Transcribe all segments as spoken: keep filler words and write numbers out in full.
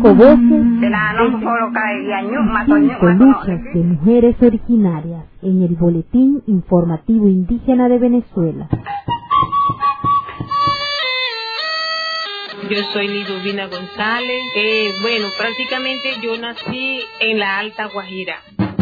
Cinco voces, cinco luchas de mujeres originarias en el Boletín Informativo Indígena de Venezuela. Yo soy Liduvina González. Eh, bueno, prácticamente yo nací en la Alta Guajira.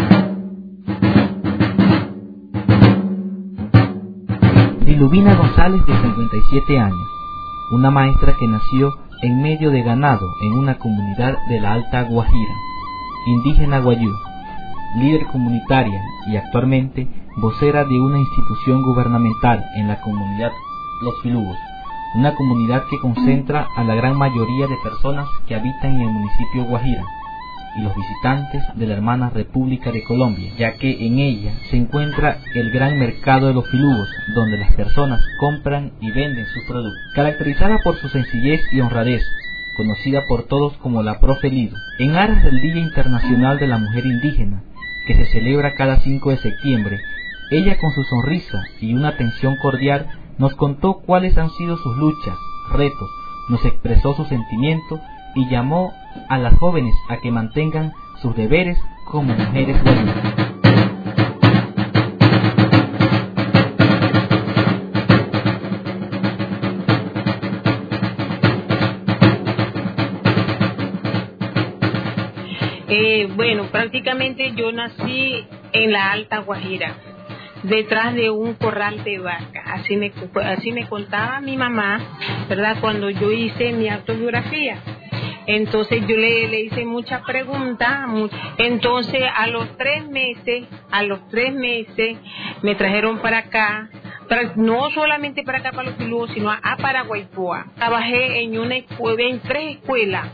Liduvina González, de cincuenta y siete años, una maestra que nació en medio de ganado en una comunidad de la Alta Guajira, indígena guayú, líder comunitaria y actualmente vocera de una institución gubernamental en la comunidad Los Filugos, una comunidad que concentra a la gran mayoría de personas que habitan en el municipio Guajira y los visitantes de la hermana República de Colombia, ya que en ella se encuentra el gran mercado de los Filugos, donde las personas compran y venden sus productos. Caracterizada por su sencillez y honradez, conocida por todos como la Profe Lidu, en aras del Día Internacional de la Mujer Indígena, que se celebra cada cinco de septiembre, ella con su sonrisa y una atención cordial nos contó cuáles han sido sus luchas, retos, nos expresó sus sentimientos y llamó a las jóvenes a que mantengan sus deberes como mujeres guayú. Eh, bueno, prácticamente yo nací en la Alta Guajira, detrás de un corral de vaca. Así me, así me contaba mi mamá, ¿verdad? Cuando yo hice mi autobiografía. Entonces yo le, le hice muchas preguntas. Entonces a los tres meses, a los tres meses me trajeron para acá, para, no solamente para acá para los Filugos, sino a, a Paraguaypoa. Trabajé en una escuela, en tres escuelas.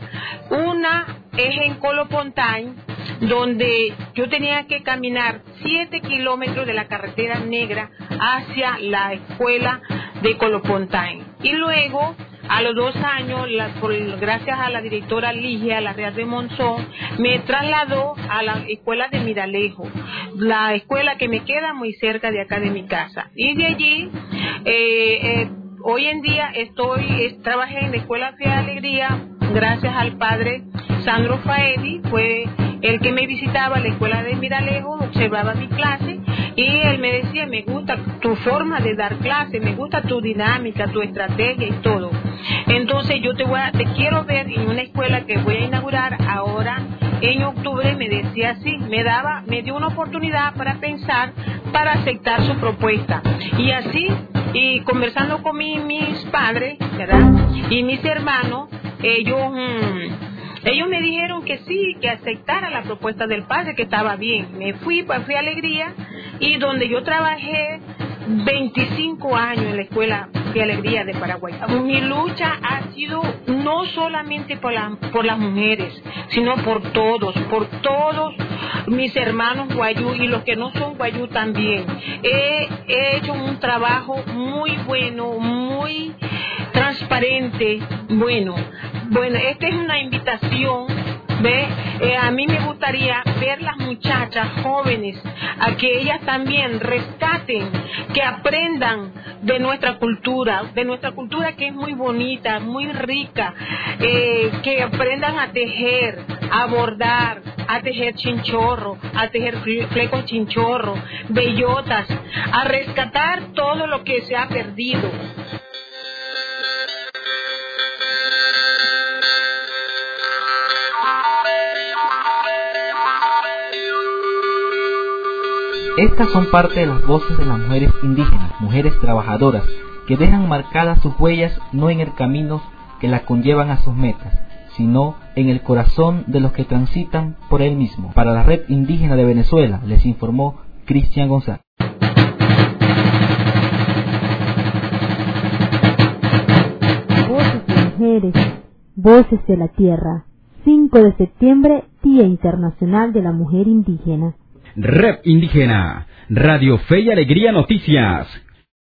Una es en Colopontain, donde yo tenía que caminar siete kilómetros de la carretera negra hacia la escuela de Colopontain. Y luego, a los dos años, la, por, gracias a la directora Ligia Larrea de Monzón, me trasladó a la escuela de Miralejo, la escuela que me queda muy cerca de acá de mi casa. Y de allí, eh, eh, hoy en día estoy, eh, trabajé en la Escuela Fe y Alegría, gracias al padre Sandro Faedi, fue el que me visitaba a la escuela de Miralejo, observaba mi clase y él me decía, me gusta tu forma de dar clase, me gusta tu dinámica, tu estrategia y todo. Entonces yo te voy a, te quiero ver en una escuela que voy a inaugurar ahora en octubre. Me decía así, me daba, me dio una oportunidad para pensar, para aceptar su propuesta. Y así, y conversando con mi, mis padres, ¿verdad? Y mis hermanos, ellos... Mmm, Ellos me dijeron que sí, que aceptara la propuesta del padre, que estaba bien. Me fui, pues fui a Alegría, y donde yo trabajé veinticinco años en la escuela de Alegría de Paraguay. Mi lucha ha sido no solamente por, la, por las mujeres, sino por todos, por todos mis hermanos guayú y los que no son guayú también. He, he hecho un trabajo muy bueno, muy transparente, bueno. Bueno, esta es una invitación, ¿ve? Eh, a mí me gustaría ver las muchachas jóvenes, a que ellas también rescaten, que aprendan de nuestra cultura, de nuestra cultura que es muy bonita, muy rica, eh, que aprendan a tejer, a bordar, a tejer chinchorro, a tejer flecos chinchorro, bellotas, a rescatar todo lo que se ha perdido. Estas son parte de las voces de las mujeres indígenas, mujeres trabajadoras, que dejan marcadas sus huellas no en el camino que la conllevan a sus metas, sino en el corazón de los que transitan por él mismo. Para la Red Indígena de Venezuela, les informó Cristian González. Voces de mujeres, voces de la tierra. cinco de septiembre, Día Internacional de la Mujer Indígena. Red Indígena, Radio Fe y Alegría Noticias,